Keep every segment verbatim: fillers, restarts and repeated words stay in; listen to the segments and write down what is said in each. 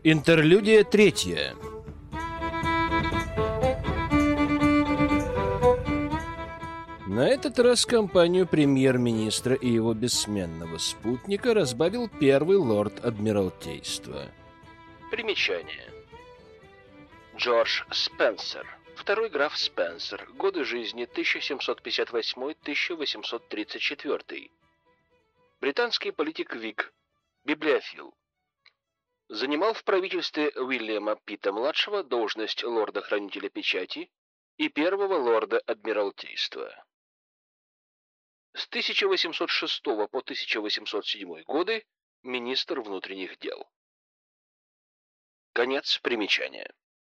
Интерлюдия третья. На этот раз компанию премьер-министра и его бессменного спутника разбавил первый лорд Адмиралтейства. Примечание. Джордж Спенсер, второй граф Спенсер, годы жизни тысяча семьсот пятьдесят восьмой — тысяча восемьсот тридцать четвёртый. Британский политик Вик, библиофил. Занимал в правительстве Уильяма Питта-младшего должность лорда-хранителя печати и первого лорда Адмиралтейства. С тысяча восемьсот шестого по тысяча восемьсот седьмой годы министр внутренних дел. Конец примечания.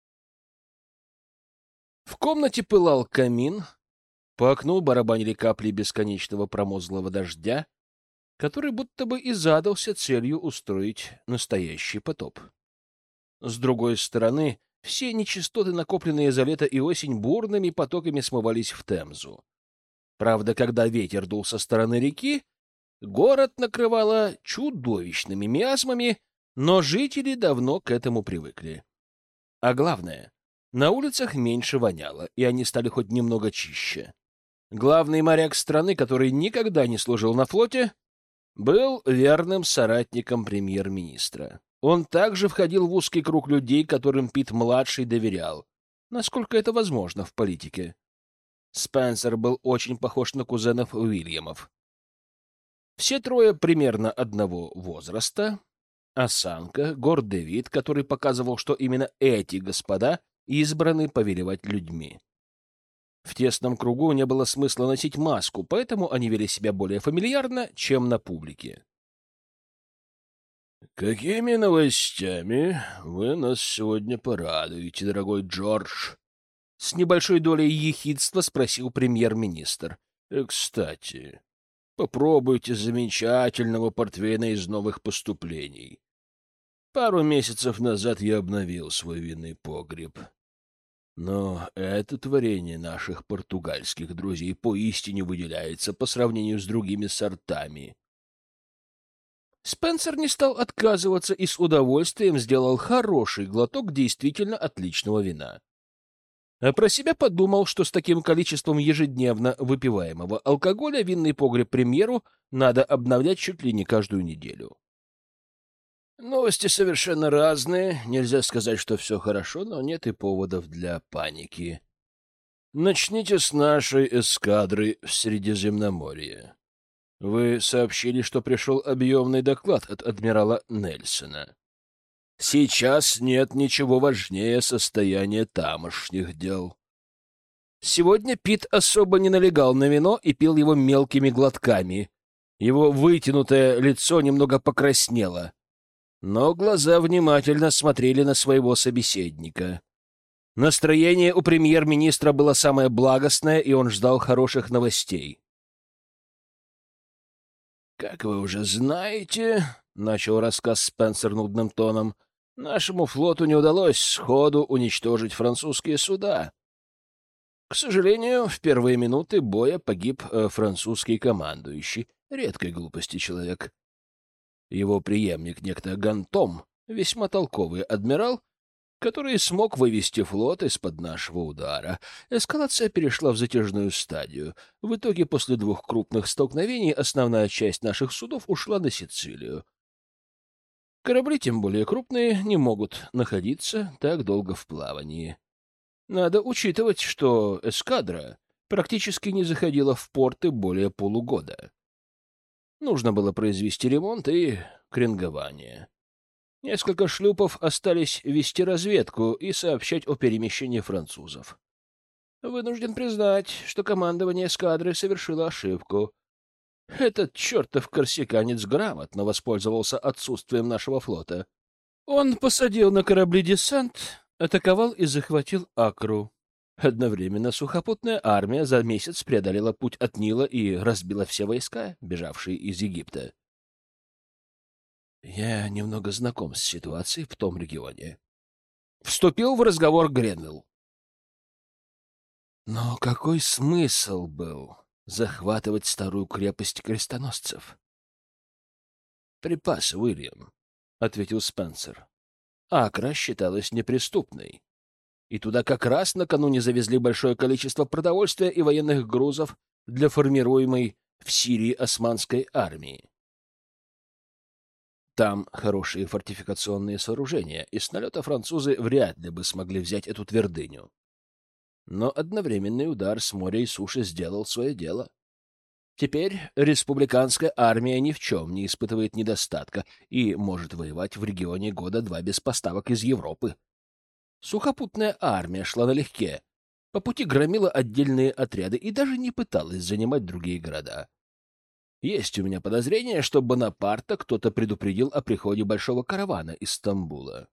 В комнате пылал камин, по окну барабанили капли бесконечного промозглого дождя, который будто бы и задался целью устроить настоящий потоп. С другой стороны, все нечистоты, накопленные за лето и осень, бурными потоками смывались в Темзу. Правда, когда ветер дул со стороны реки, город накрывало чудовищными миазмами, но жители давно к этому привыкли. А главное, на улицах меньше воняло, и они стали хоть немного чище. Главный моряк страны, который никогда не служил на флоте, был верным соратником премьер-министра. Он также входил в узкий круг людей, которым Питт-младший доверял, насколько это возможно в политике. Спенсер был очень похож на кузенов Уильямов. Все трое примерно одного возраста. Осанка, гордый вид, который показывал, что именно эти господа избраны повелевать людьми. В тесном кругу не было смысла носить маску, поэтому они вели себя более фамильярно, чем на публике. «Какими новостями вы нас сегодня порадуете, дорогой Джордж?» С небольшой долей ехидства спросил премьер-министр. «Кстати, попробуйте замечательного портвейна из новых поступлений. Пару месяцев назад я обновил свой винный погреб. Но это творение наших португальских друзей поистине выделяется по сравнению с другими сортами». Спенсер не стал отказываться и с удовольствием сделал хороший глоток действительно отличного вина. А про себя подумал, что с таким количеством ежедневно выпиваемого алкоголя винный погреб премьеру надо обновлять чуть ли не каждую неделю. Новости совершенно разные. Нельзя сказать, что все хорошо, но нет и поводов для паники. Начните с нашей эскадры в Средиземноморье. Вы сообщили, что пришел объемный доклад от адмирала Нельсона. Сейчас нет ничего важнее состояния тамошних дел. Сегодня Питт особо не налегал на вино и пил его мелкими глотками. Его вытянутое лицо немного покраснело, но глаза внимательно смотрели на своего собеседника. Настроение у премьер-министра было самое благостное, и он ждал хороших новостей. «Как вы уже знаете, — начал рассказ Спенсер нудным тоном, — нашему флоту не удалось сходу уничтожить французские суда. К сожалению, в первые минуты боя погиб э, французский командующий, редкой глупости человек. Его преемник, некто Гантом, весьма толковый адмирал, который смог вывести флот из-под нашего удара. Эскалация перешла в затяжную стадию. В итоге, после двух крупных столкновений, основная часть наших судов ушла на Сицилию. Корабли, тем более крупные, не могут находиться так долго в плавании. Надо учитывать, что эскадра практически не заходила в порты более полугода. Нужно было произвести ремонт и кренгование. Несколько шлюпов остались вести разведку и сообщать о перемещении французов. Вынужден признать, что командование эскадры совершило ошибку. Этот чертов корсиканец грамотно воспользовался отсутствием нашего флота. Он посадил на корабли десант, атаковал и захватил Акру. Одновременно сухопутная армия за месяц преодолела путь от Нила и разбила все войска, бежавшие из Египта. Я немного знаком с ситуацией в том регионе. Вступил в разговор Гренвилл. Но какой смысл был захватывать старую крепость крестоносцев? — Припасы, Уильям, — ответил Спенсер. Акра считалась неприступной. И туда как раз накануне завезли большое количество продовольствия и военных грузов для формируемой в Сирии османской армии. Там хорошие фортификационные сооружения, и с налета французы вряд ли бы смогли взять эту твердыню. Но одновременный удар с моря и суши сделал свое дело. Теперь республиканская армия ни в чем не испытывает недостатка и может воевать в регионе года два без поставок из Европы. Сухопутная армия шла налегке, по пути громила отдельные отряды и даже не пыталась занимать другие города. Есть у меня подозрение, что Бонапарта кто-то предупредил о приходе большого каравана из Стамбула.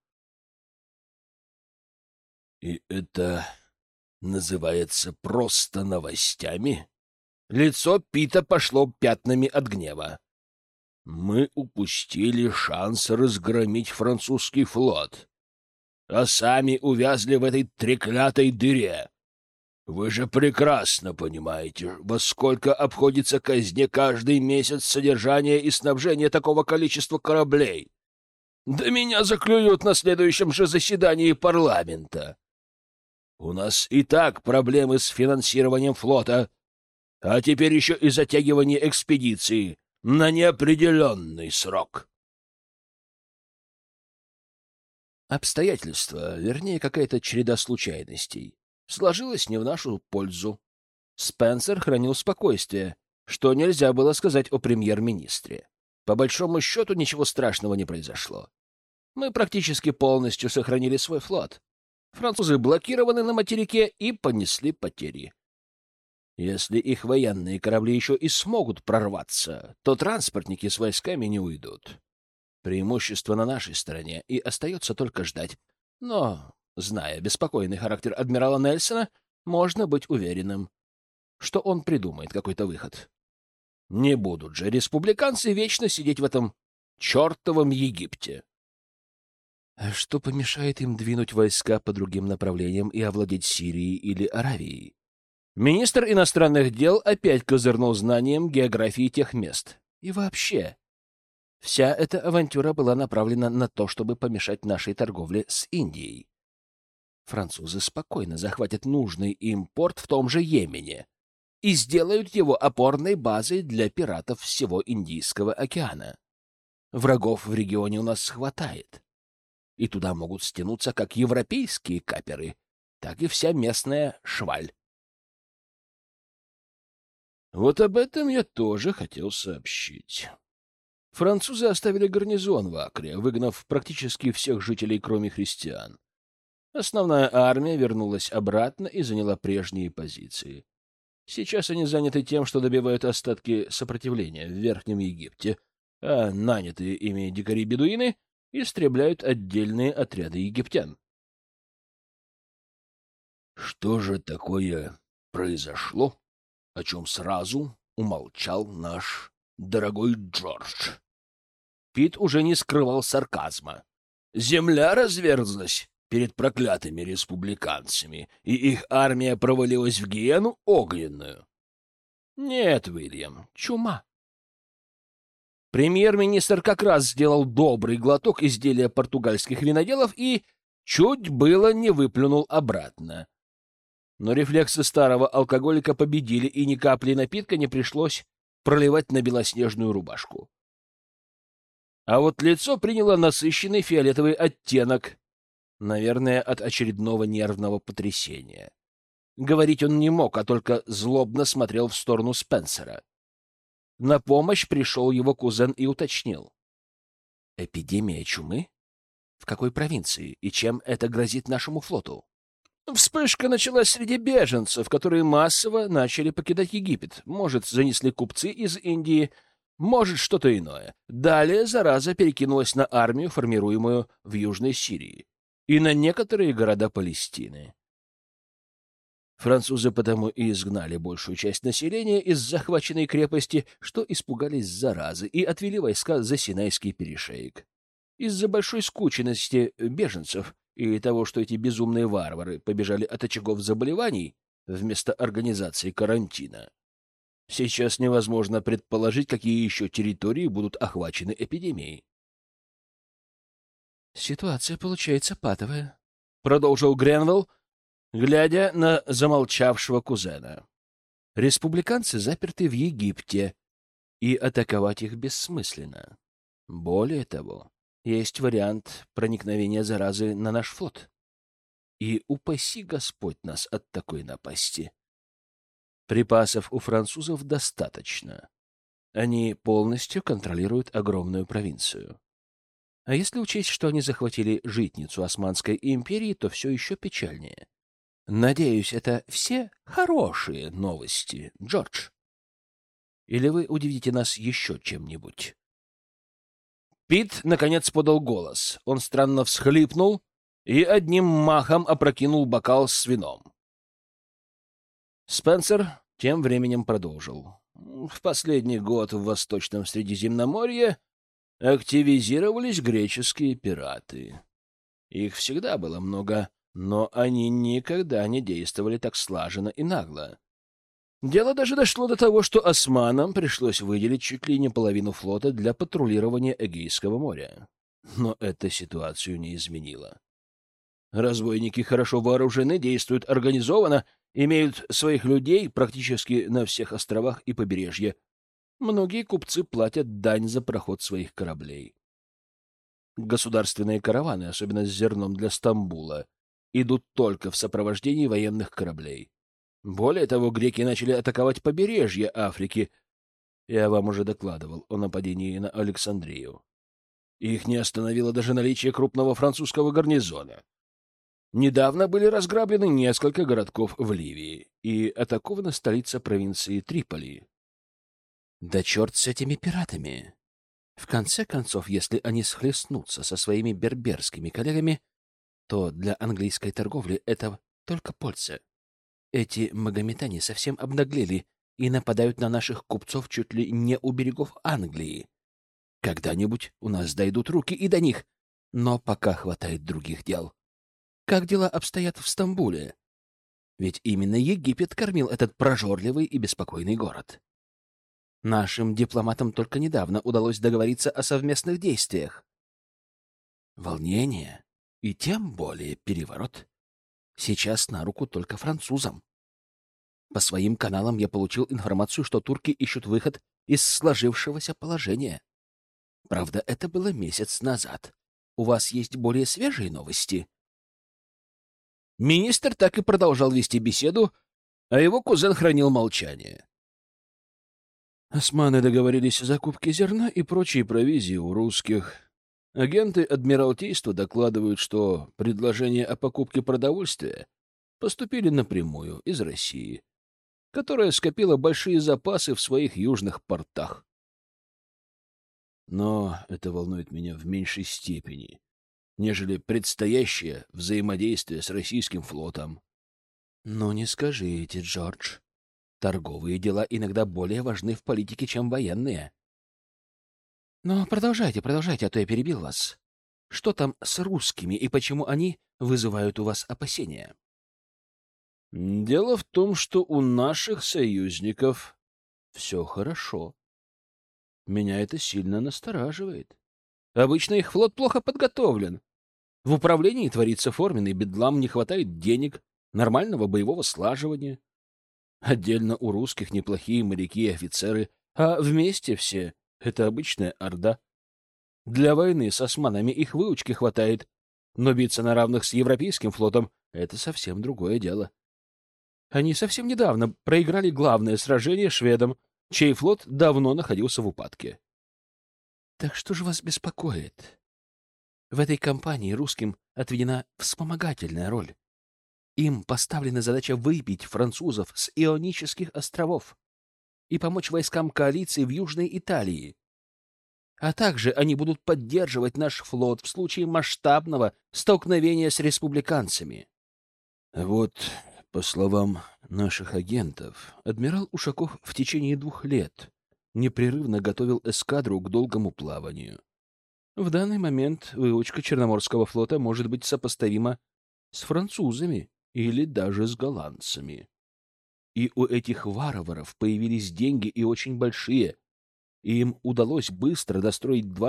И это называется просто новостями? Лицо Пита пошло пятнами от гнева. Мы упустили шанс разгромить французский флот, а сами увязли в этой треклятой дыре. Вы же прекрасно понимаете, во сколько обходится казне каждый месяц содержания и снабжения такого количества кораблей. Да меня заклюют на следующем же заседании парламента. У нас и так проблемы с финансированием флота, а теперь еще и затягивание экспедиции на неопределенный срок. Обстоятельства, вернее, какая-то череда случайностей, сложилась не в нашу пользу. Спенсер хранил спокойствие, что нельзя было сказать о премьер-министре. По большому счету ничего страшного не произошло. Мы практически полностью сохранили свой флот. Французы блокированы на материке и понесли потери. Если их военные корабли еще и смогут прорваться, то транспортники с войсками не уйдут. Преимущество на нашей стороне, и остается только ждать. Но, зная беспокойный характер адмирала Нельсона, можно быть уверенным, что он придумает какой-то выход. Не будут же республиканцы вечно сидеть в этом чертовом Египте. А что помешает им двинуть войска по другим направлениям и овладеть Сирией или Аравией? Министр иностранных дел опять козырнул знанием географии тех мест. И вообще, вся эта авантюра была направлена на то, чтобы помешать нашей торговле с Индией. Французы спокойно захватят нужный им порт в том же Йемене и сделают его опорной базой для пиратов всего Индийского океана. Врагов в регионе у нас хватает, и туда могут стянуться как европейские каперы, так и вся местная шваль. Вот об этом я тоже хотел сообщить. Французы оставили гарнизон в Акре, выгнав практически всех жителей, кроме христиан. Основная армия вернулась обратно и заняла прежние позиции. Сейчас они заняты тем, что добивают остатки сопротивления в Верхнем Египте, а нанятые ими дикари-бедуины истребляют отдельные отряды египтян. Что же такое произошло, о чем сразу умолчал наш дорогой Джордж? Пит уже не скрывал сарказма. Земля разверзлась перед проклятыми республиканцами, и их армия провалилась в гиену огненную. Нет, Уильям, чума. Премьер-министр как раз сделал добрый глоток изделия португальских виноделов и чуть было не выплюнул обратно. Но рефлексы старого алкоголика победили, и ни капли напитка не пришлось проливать на белоснежную рубашку. А вот лицо приняло насыщенный фиолетовый оттенок, наверное, от очередного нервного потрясения. Говорить он не мог, а только злобно смотрел в сторону Спенсера. На помощь пришел его кузен и уточнил. «Эпидемия чумы? В какой провинции? И чем это грозит нашему флоту?» Вспышка началась среди беженцев, которые массово начали покидать Египет. Может, занесли купцы из Индии, может, что-то иное. Далее зараза перекинулась на армию, формируемую в Южной Сирии, и на некоторые города Палестины. Французы потому и изгнали большую часть населения из захваченной крепости, что испугались заразы и отвели войска за Синайский перешеек. Из-за большой скученности беженцев и того, что эти безумные варвары побежали от очагов заболеваний вместо организации карантина, сейчас невозможно предположить, какие еще территории будут охвачены эпидемией. Ситуация получается патовая, — продолжил Гренвелл, глядя на замолчавшего кузена. Республиканцы заперты в Египте, и атаковать их бессмысленно. Более того, есть вариант проникновения заразы на наш флот. И упаси Господь нас от такой напасти. Припасов у французов достаточно. Они полностью контролируют огромную провинцию. А если учесть, что они захватили житницу Османской империи, то все еще печальнее. Надеюсь, это все хорошие новости, Джордж. Или вы удивите нас еще чем-нибудь? Пит, наконец, подал голос. Он странно всхлипнул и одним махом опрокинул бокал с вином. Спенсер тем временем продолжил. В последний год в Восточном Средиземноморье активизировались греческие пираты. Их всегда было много, но они никогда не действовали так слаженно и нагло. Дело даже дошло до того, что османам пришлось выделить чуть ли не половину флота для патрулирования Эгейского моря. Но это ситуацию не изменило. Разбойники хорошо вооружены, действуют организованно, имеют своих людей практически на всех островах и побережье. Многие купцы платят дань за проход своих кораблей. Государственные караваны, особенно с зерном для Стамбула, идут только в сопровождении военных кораблей. Более того, греки начали атаковать побережье Африки. Я вам уже докладывал о нападении на Александрию. Их не остановило даже наличие крупного французского гарнизона. Недавно были разграблены несколько городков в Ливии и атакована столица провинции Триполи. Да черт с этими пиратами! В конце концов, если они схлестнутся со своими берберскими коллегами, то для английской торговли это только польза. Эти магометане совсем обнаглели и нападают на наших купцов чуть ли не у берегов Англии. Когда-нибудь у нас дойдут руки и до них, но пока хватает других дел. Как дела обстоят в Стамбуле? Ведь именно Египет кормил этот прожорливый и беспокойный город. Нашим дипломатам только недавно удалось договориться о совместных действиях. Волнение и тем более переворот сейчас на руку только французам. По своим каналам я получил информацию, что турки ищут выход из сложившегося положения. Правда, это было месяц назад. У вас есть более свежие новости? Министр так и продолжал вести беседу, а его кузен хранил молчание. Османы договорились о закупке зерна и прочей провизии у русских. Агенты Адмиралтейства докладывают, что предложения о покупке продовольствия поступили напрямую из России, которая скопила большие запасы в своих южных портах. Но это волнует меня в меньшей степени, нежели предстоящее взаимодействие с российским флотом. Но не скажите, Джордж. Торговые дела иногда более важны в политике, чем военные. Но продолжайте, продолжайте, а то я перебил вас. Что там с русскими и почему они вызывают у вас опасения? Дело в том, что у наших союзников все хорошо. Меня это сильно настораживает. Обычно их флот плохо подготовлен. В управлении творится форменный бедлам, не хватает денег, нормального боевого слаживания. Отдельно у русских неплохие моряки и офицеры, а вместе все — это обычная орда. Для войны с османами их выучки хватает, но биться на равных с европейским флотом — это совсем другое дело. Они совсем недавно проиграли главное сражение шведам, чей флот давно находился в упадке. Так что же вас беспокоит? В этой кампании русским отведена вспомогательная роль. Им поставлена задача выбить французов с Ионических островов и помочь войскам коалиции в Южной Италии. А также они будут поддерживать наш флот в случае масштабного столкновения с республиканцами. Вот, по словам наших агентов, адмирал Ушаков в течение двух лет непрерывно готовил эскадру к долгому плаванию. В данный момент выучка Черноморского флота может быть сопоставима с французами или даже с голландцами. И у этих варваров появились деньги и очень большие, и им удалось быстро достроить два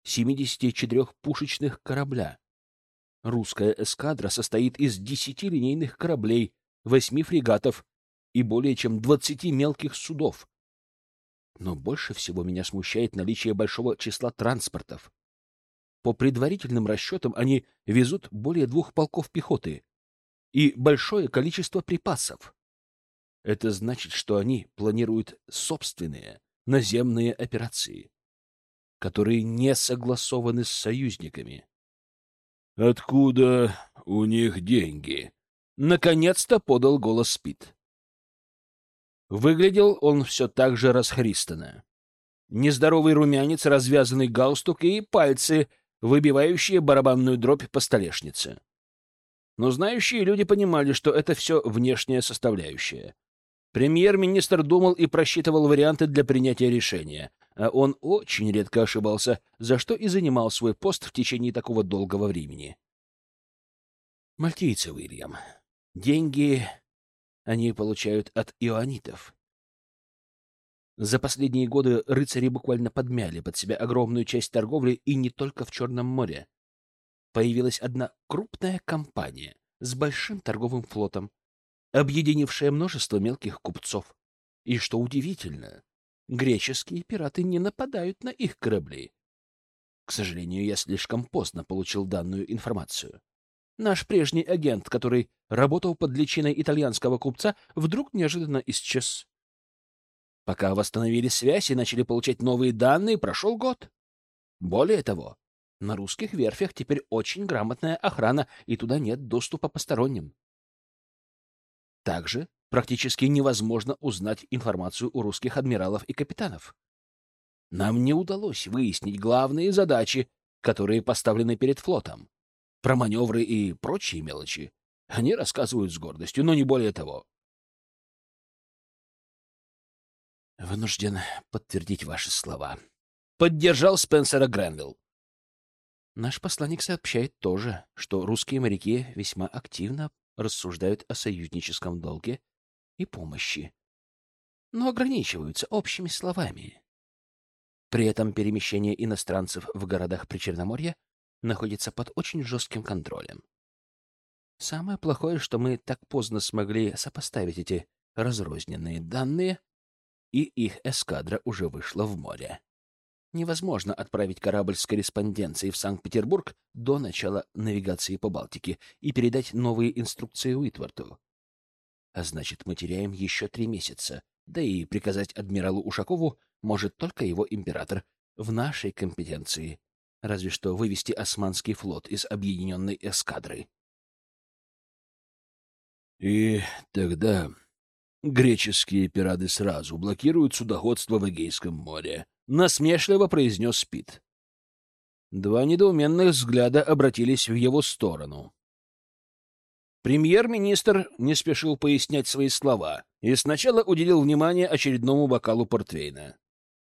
семидесятичетырёхпушечных корабля. Русская эскадра состоит из десяти линейных кораблей, восьми фрегатов и более чем двадцати мелких судов. Но больше всего меня смущает наличие большого числа транспортов. По предварительным расчетам они везут более двух полков пехоты и большое количество припасов. Это значит, что они планируют собственные наземные операции, которые не согласованы с союзниками. «Откуда у них деньги?» — наконец-то подал голос Спит. Выглядел он все так же расхристанно. Нездоровый румянец, развязанный галстук и пальцы, выбивающие барабанную дробь по столешнице. Но знающие люди понимали, что это все внешняя составляющая. Премьер-министр думал и просчитывал варианты для принятия решения, а он очень редко ошибался, за что и занимал свой пост в течение такого долгого времени. Мальтийцы, Уильям. Деньги они получают от иоанитов. За последние годы рыцари буквально подмяли под себя огромную часть торговли, и не только в Черном море. Появилась одна крупная компания с большим торговым флотом, объединившая множество мелких купцов. И, что удивительно, греческие пираты не нападают на их корабли. К сожалению, я слишком поздно получил данную информацию. Наш прежний агент, который работал под личиной итальянского купца, вдруг неожиданно исчез. Пока восстановили связь и начали получать новые данные, прошел год. Более того, на русских верфях теперь очень грамотная охрана, и туда нет доступа посторонним. Также практически невозможно узнать информацию у русских адмиралов и капитанов. Нам не удалось выяснить главные задачи, которые поставлены перед флотом. Про маневры и прочие мелочи они рассказывают с гордостью, но не более того. Вынужден подтвердить ваши слова. Поддержал Спенсера Гренвилл. Наш посланник сообщает тоже, что русские моряки весьма активно рассуждают о союзническом долге и помощи, но ограничиваются общими словами. При этом перемещение иностранцев в городах Причерноморья находится под очень жестким контролем. Самое плохое, что мы так поздно смогли сопоставить эти разрозненные данные, и их эскадра уже вышла в море. Невозможно отправить корабль с корреспонденцией в Санкт-Петербург до начала навигации по Балтике и передать новые инструкции Уитворту. А значит, мы теряем еще три месяца, да и приказать адмиралу Ушакову может только его император в нашей компетенции, разве что вывести османский флот из объединенной эскадры. И тогда греческие пираты сразу блокируют судоходство в Эгейском море, — насмешливо произнес Спит. Два недоуменных взгляда обратились в его сторону. Премьер-министр не спешил пояснять свои слова и сначала уделил внимание очередному бокалу портвейна.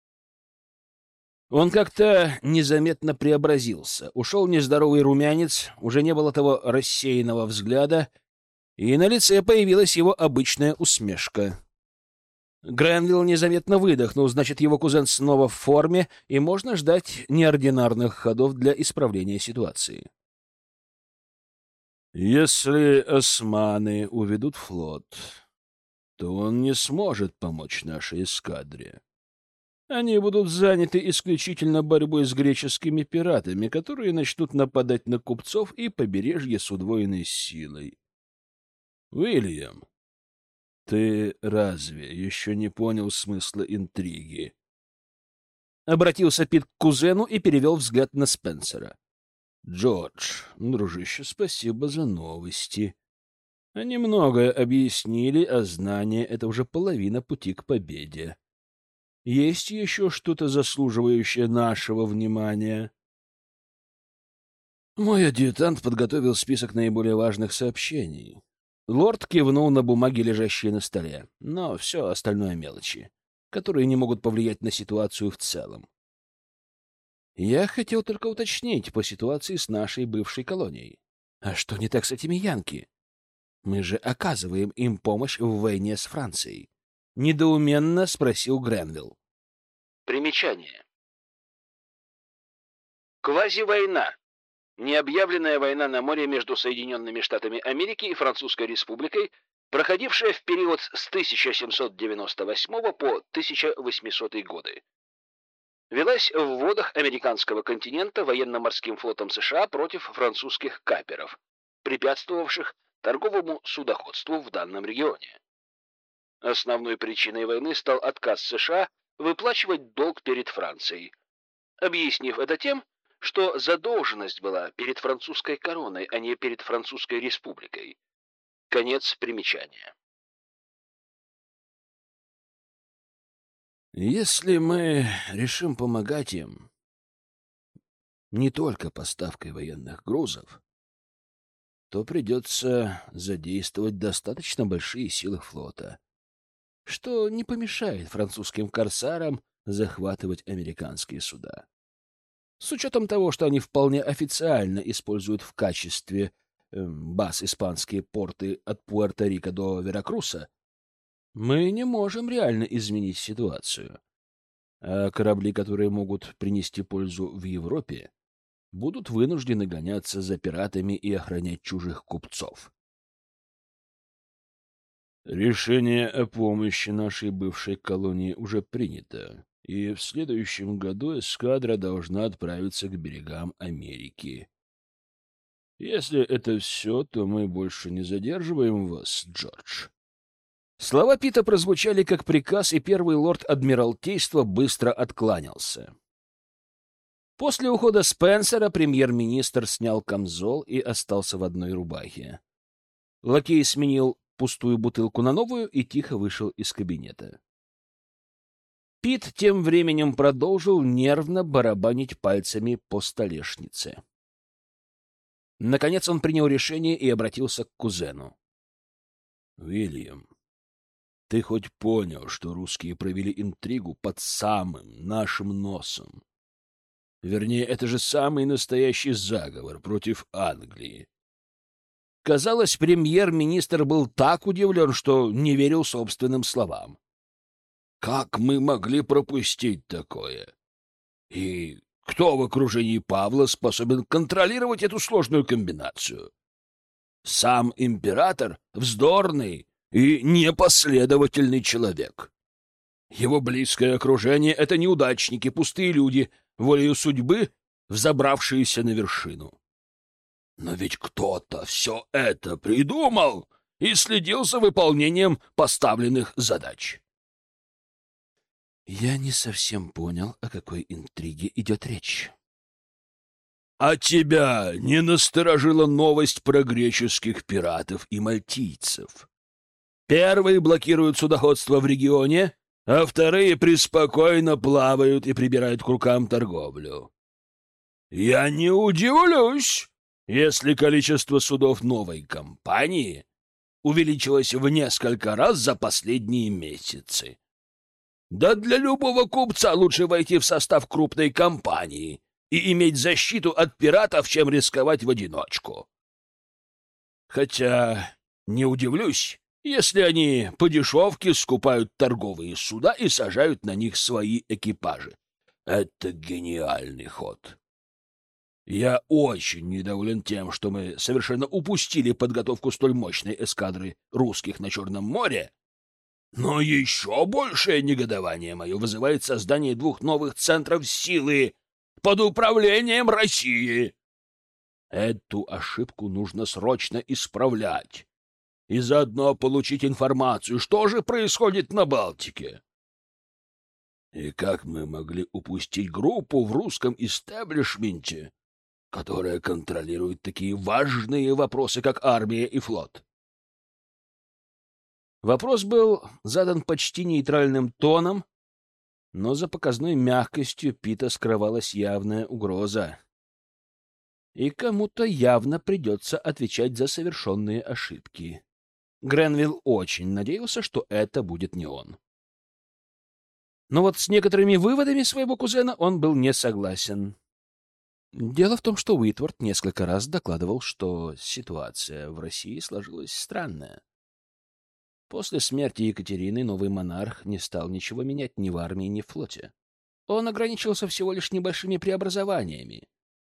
Он как-то незаметно преобразился. Ушел нездоровый румянец, уже не было того рассеянного взгляда, и на лице появилась его обычная усмешка. Гренвилл незаметно выдохнул, значит, его кузен снова в форме, и можно ждать неординарных ходов для исправления ситуации. Если османы уведут флот, то он не сможет помочь нашей эскадре. Они будут заняты исключительно борьбой с греческими пиратами, которые начнут нападать на купцов и побережье с удвоенной силой. Уильям, ты разве еще не понял смысла интриги? Обратился Пит к кузену и перевел взгляд на Спенсера. Джордж, дружище, спасибо за новости. Они многое объяснили, а знание — это уже половина пути к победе. Есть еще что-то заслуживающее нашего внимания? Мой адъютант подготовил список наиболее важных сообщений. Лорд кивнул на бумаги, лежащие на столе, но все остальное мелочи, которые не могут повлиять на ситуацию в целом. Я хотел только уточнить по ситуации с нашей бывшей колонией. А что не так с этими янки? Мы же оказываем им помощь в войне с Францией. Недоуменно спросил Гренвилл. Примечание. Квазивойна. Необъявленная война на море между Соединенными Штатами Америки и Французской Республикой, проходившая в период с тысяча семьсот девяносто восьмого по тысяча восьмисотые годы. Велась в водах американского континента военно-морским флотом США против французских каперов, препятствовавших торговому судоходству в данном регионе. Основной причиной войны стал отказ США выплачивать долг перед Францией, объяснив это тем, что задолженность была перед французской короной, а не перед Французской республикой. Конец примечания. Если мы решим помогать им не только поставкой военных грузов, то придется задействовать достаточно большие силы флота, что не помешает французским корсарам захватывать американские суда. С учетом того, что они вполне официально используют в качестве э, баз испанские порты от Пуэрто-Рико до Веракруса, мы не можем реально изменить ситуацию. А корабли, которые могут принести пользу в Европе, будут вынуждены гоняться за пиратами и охранять чужих купцов. Решение о помощи нашей бывшей колонии уже принято, и в следующем году эскадра должна отправиться к берегам Америки. Если это все, то мы больше не задерживаем вас, Джордж. Слова Пита прозвучали как приказ, и первый лорд Адмиралтейства быстро откланялся. После ухода Спенсера премьер-министр снял камзол и остался в одной рубахе. Лакей сменил пустую бутылку на новую и тихо вышел из кабинета. Пит тем временем продолжил нервно барабанить пальцами по столешнице. Наконец он принял решение и обратился к кузену. — Уильям, ты хоть понял, что русские провели интригу под самым нашим носом? Вернее, это же самый настоящий заговор против Англии. Казалось, премьер-министр был так удивлен, что не верил собственным словам. Как мы могли пропустить такое? И кто в окружении Павла способен контролировать эту сложную комбинацию? Сам император вздорный и непоследовательный человек. Его близкое окружение — это неудачники, пустые люди, волею судьбы, взобравшиеся на вершину. Но ведь кто-то все это придумал и следил за выполнением поставленных задач. Я не совсем понял, о какой интриге идет речь. А тебя не насторожила новость про греческих пиратов и мальтийцев? Первые блокируют судоходство в регионе, а вторые преспокойно плавают и прибирают к рукам торговлю. Я не удивлюсь, если количество судов новой компании увеличилось в несколько раз за последние месяцы. Да для любого купца лучше войти в состав крупной компании и иметь защиту от пиратов, чем рисковать в одиночку. Хотя не удивлюсь, если они по дешевке скупают торговые суда и сажают на них свои экипажи. Это гениальный ход. Я очень недоволен тем, что мы совершенно упустили подготовку столь мощной эскадры русских на Черном море. Но еще большее негодование мое вызывает создание двух новых центров силы под управлением России. Эту ошибку нужно срочно исправлять и заодно получить информацию, что же происходит на Балтике. И как мы могли упустить группу в русском истеблишменте, которая контролирует такие важные вопросы, как армия и флот? Вопрос был задан почти нейтральным тоном, но за показной мягкостью Пита скрывалась явная угроза. И кому-то явно придется отвечать за совершенные ошибки. Гренвилл очень надеялся, что это будет не он. Но вот с некоторыми выводами своего кузена он был не согласен. Дело в том, что Уитворд несколько раз докладывал, что ситуация в России сложилась странная. После смерти Екатерины новый монарх не стал ничего менять ни в армии, ни в флоте. Он ограничился всего лишь небольшими преобразованиями,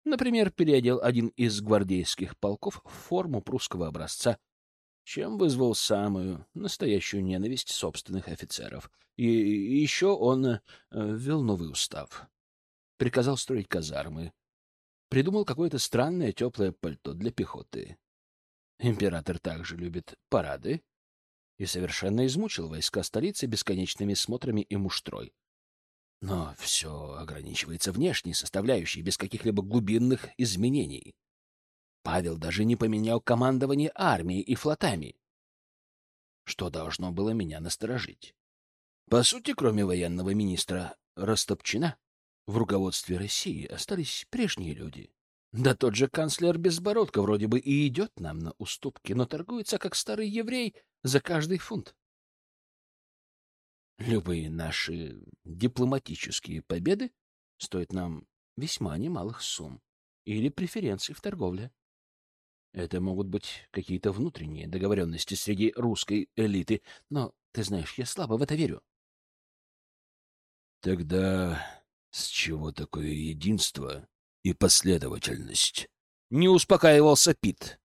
Например, переодел один из гвардейских полков в форму прусского образца, чем вызвал самую настоящую ненависть собственных офицеров. И еще он э, ввел новый устав, приказал строить казармы, придумал какое-то странное теплое пальто для пехоты. Император также любит парады и совершенно измучил войска столицы бесконечными смотрами и муштрой. Но все ограничивается внешней составляющей, без каких-либо глубинных изменений. Павел даже не поменял командование армией и флотами, что должно было меня насторожить. По сути, кроме военного министра Растопчина, в руководстве России остались прежние люди. Да тот же канцлер Безбородко вроде бы и идет нам на уступки, но торгуется как старый еврей за каждый фунт. Любые наши дипломатические победы стоят нам весьма немалых сумм или преференций в торговле. Это могут быть какие-то внутренние договоренности среди русской элиты, но, ты знаешь, я слабо в это верю. Тогда с чего такое единство и последовательность? Не успокаивался Пит.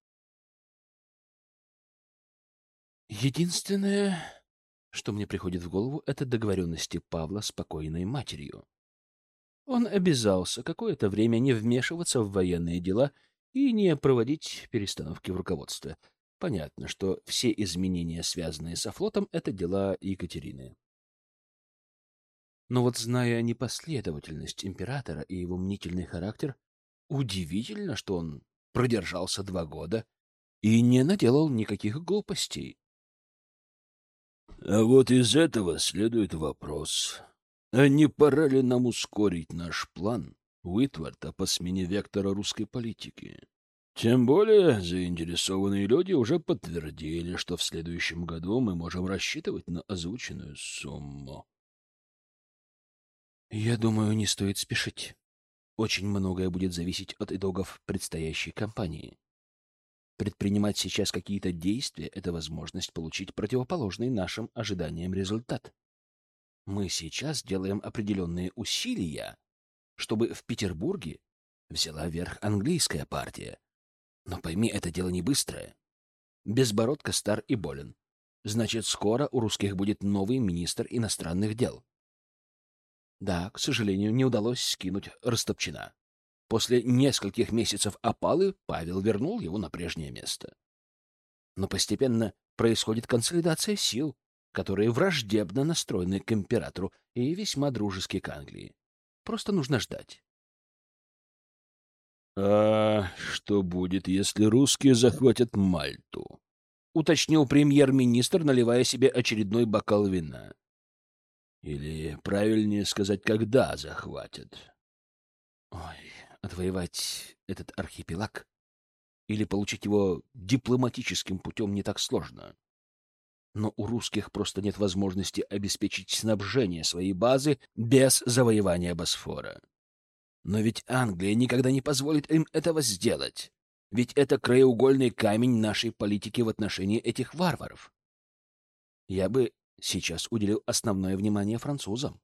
Единственное, что мне приходит в голову, это договоренности Павла с покойной матерью. Он обязался какое-то время не вмешиваться в военные дела и не проводить перестановки в руководстве. Понятно, что все изменения, связанные со флотом, — это дела Екатерины. Но вот зная непоследовательность императора и его мнительный характер, удивительно, что он продержался два года и не наделал никаких глупостей. А вот из этого следует вопрос. А не пора ли нам ускорить наш план Уитварда по смене вектора русской политики? Тем более заинтересованные люди уже подтвердили, что в следующем году мы можем рассчитывать на озвученную сумму. Я думаю, не стоит спешить. Очень многое будет зависеть от итогов предстоящей кампании. Предпринимать сейчас какие-то действия — это возможность получить противоположный нашим ожиданиям результат. Мы сейчас делаем определенные усилия, чтобы в Петербурге взяла верх английская партия. Но пойми, это дело не быстрое. Безбородко стар и болен. Значит, скоро у русских будет новый министр иностранных дел. Да, к сожалению, не удалось скинуть Растопчина. После нескольких месяцев опалы Павел вернул его на прежнее место. Но постепенно происходит консолидация сил, которые враждебно настроены к императору и весьма дружески к Англии. Просто нужно ждать. — А что будет, если русские захватят Мальту? — уточнил премьер-министр, наливая себе очередной бокал вина. Или, правильнее сказать, когда захватят? Ой, отвоевать этот архипелаг или получить его дипломатическим путем не так сложно. Но у русских просто нет возможности обеспечить снабжение своей базы без завоевания Босфора. Но ведь Англия никогда не позволит им этого сделать. Ведь это краеугольный камень нашей политики в отношении этих варваров. Я бы сейчас уделил основное внимание французам.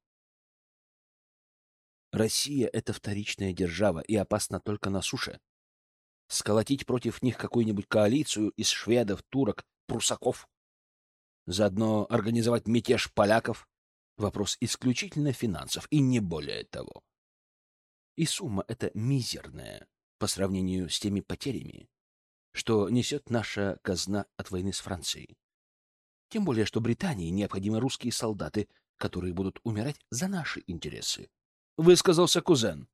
Россия — это вторичная держава и опасна только на суше. Сколотить против них какую-нибудь коалицию из шведов, турок, прусаков, заодно организовать мятеж поляков — вопрос исключительно финансов и не более того. И сумма эта мизерная по сравнению с теми потерями, что несет наша казна от войны с Францией. Тем более, что Британии необходимы русские солдаты, которые будут умирать за наши интересы, — высказался кузен.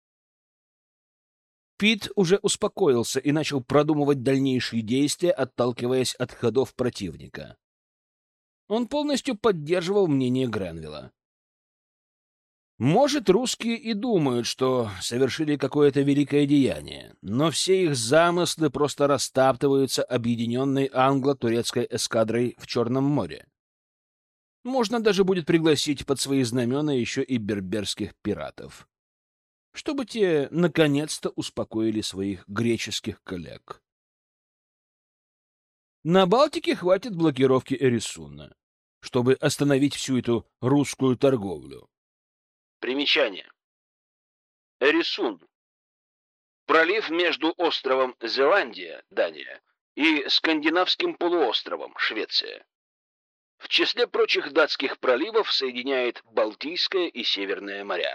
Пит уже успокоился и начал продумывать дальнейшие действия, отталкиваясь от ходов противника. Он полностью поддерживал мнение Гренвилла. Может, русские и думают, что совершили какое-то великое деяние, но все их замыслы просто растаптываются объединенной англо-турецкой эскадрой в Черном море. Можно даже будет пригласить под свои знамена еще и берберских пиратов, чтобы те наконец-то успокоили своих греческих коллег. На Балтике хватит блокировки Эресуна, чтобы остановить всю эту русскую торговлю. Примечание. Эресун Пролив между островом Зеландия, Дания, и Скандинавским полуостровом, Швеция. В числе прочих датских проливов соединяет Балтийское и Северное моря.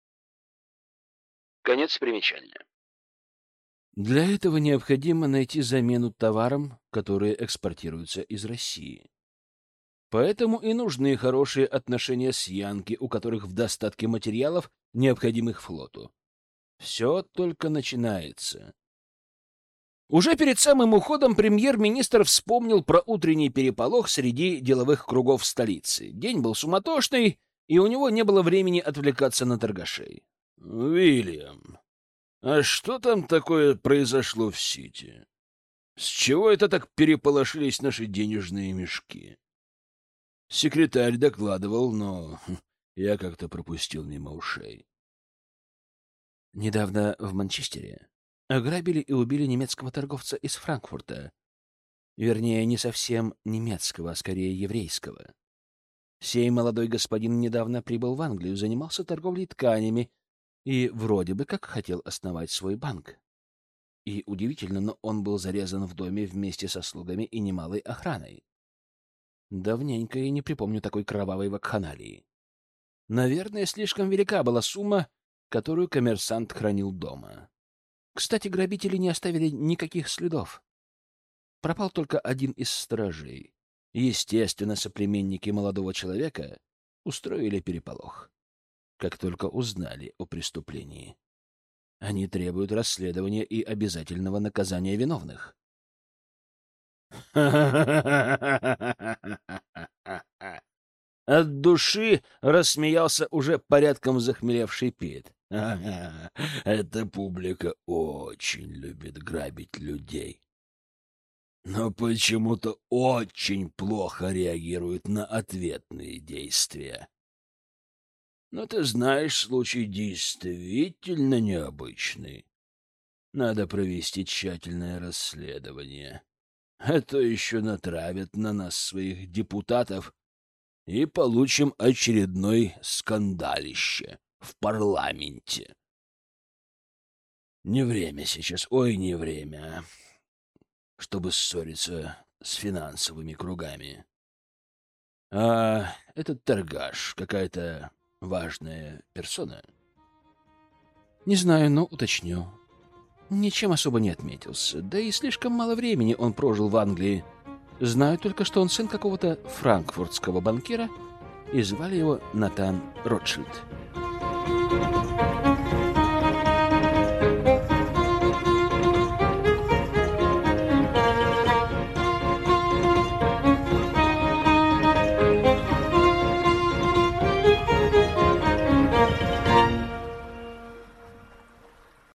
Конец примечания. Для этого необходимо найти замену товарам, которые экспортируются из России. Поэтому и нужны хорошие отношения с Янки, у которых в достатке материалов, необходимых флоту. Все только начинается. Уже перед самым уходом премьер-министр вспомнил про утренний переполох среди деловых кругов столицы. День был суматошный, и у него не было времени отвлекаться на торгашей. «Уильям, а что там такое произошло в Сити? С чего это так переполошились наши денежные мешки?» Секретарь докладывал, но я как-то пропустил мимо ушей. Недавно в Манчестере ограбили и убили немецкого торговца из Франкфурта. Вернее, не совсем немецкого, а скорее еврейского. Сей молодой господин недавно прибыл в Англию, занимался торговлей тканями и вроде бы как хотел основать свой банк. И удивительно, но он был зарезан в доме вместе со слугами и немалой охраной. Давненько я не припомню такой кровавой вакханалии. Наверное, слишком велика была сумма, которую коммерсант хранил дома. Кстати, грабители не оставили никаких следов. Пропал только один из сторожей. Естественно, соплеменники молодого человека устроили переполох, как только узнали о преступлении. Они требуют расследования и обязательного наказания виновных. От души рассмеялся уже порядком захмелевший Пит. Эта публика очень любит грабить людей, но почему-то очень плохо реагирует на ответные действия. Но ты знаешь, случай действительно необычный. Надо провести тщательное расследование. А то еще натравят на нас своих депутатов и получим очередной скандалище в парламенте. Не время сейчас, ой, не время, чтобы ссориться с финансовыми кругами. А этот торгаш какая-то важная персона? Не знаю, но уточню. Ничем особо не отметился, да и слишком мало времени он прожил в Англии. Знаю только, что он сын какого-то франкфуртского банкира, и звали его Натан Ротшильд.